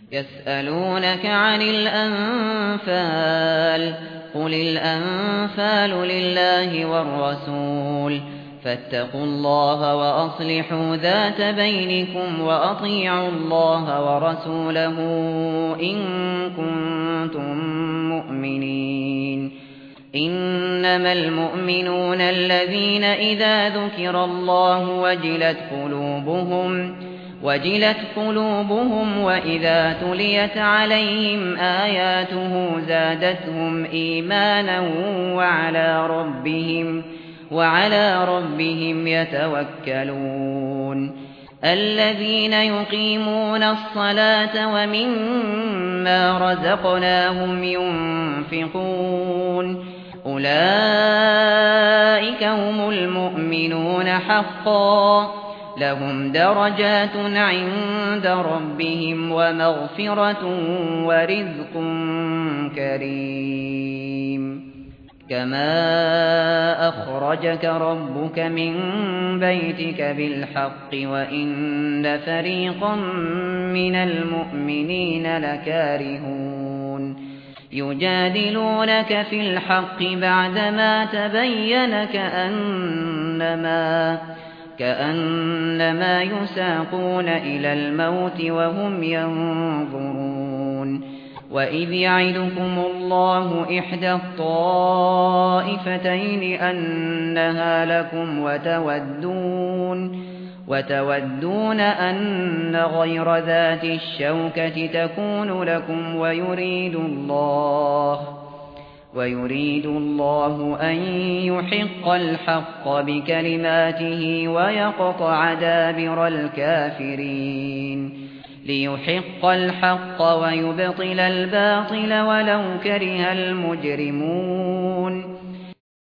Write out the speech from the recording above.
يسألونك عن الأنفال قل الأنفال لله والرسول فاتقوا الله وأصلحوا ذات بينكم وأطيعوا الله ورسوله إن كنتم مؤمنين إنما المؤمنون الذين إذا ذكر الله وجلت قلوبهم وإذا تليت عليهم آياته زادتهم إيمانا وعلى ربهم يتوكلون الذين يقيمون الصلاة ومما رزقناهم ينفقون أولئك هم المؤمنون حقا لهم درجات عند ربهم ومغفرة ورزق كريم كما أخرجك ربك من بيتك بالحق وإن فريقا من المؤمنين لكارهون يجادلونك في الحق بعدما تبين كأنما يساقون إلى الموت وهم ينظرون وإذ يعدكم الله إحدى الطائفتين أنها لكم وتودون أن غير ذات الشوكة تكون لكم ويريد الله أن يحق الحق بكلماته ويقطع دابر الكافرين ليحق الحق ويبطل الباطل ولو كره المجرمون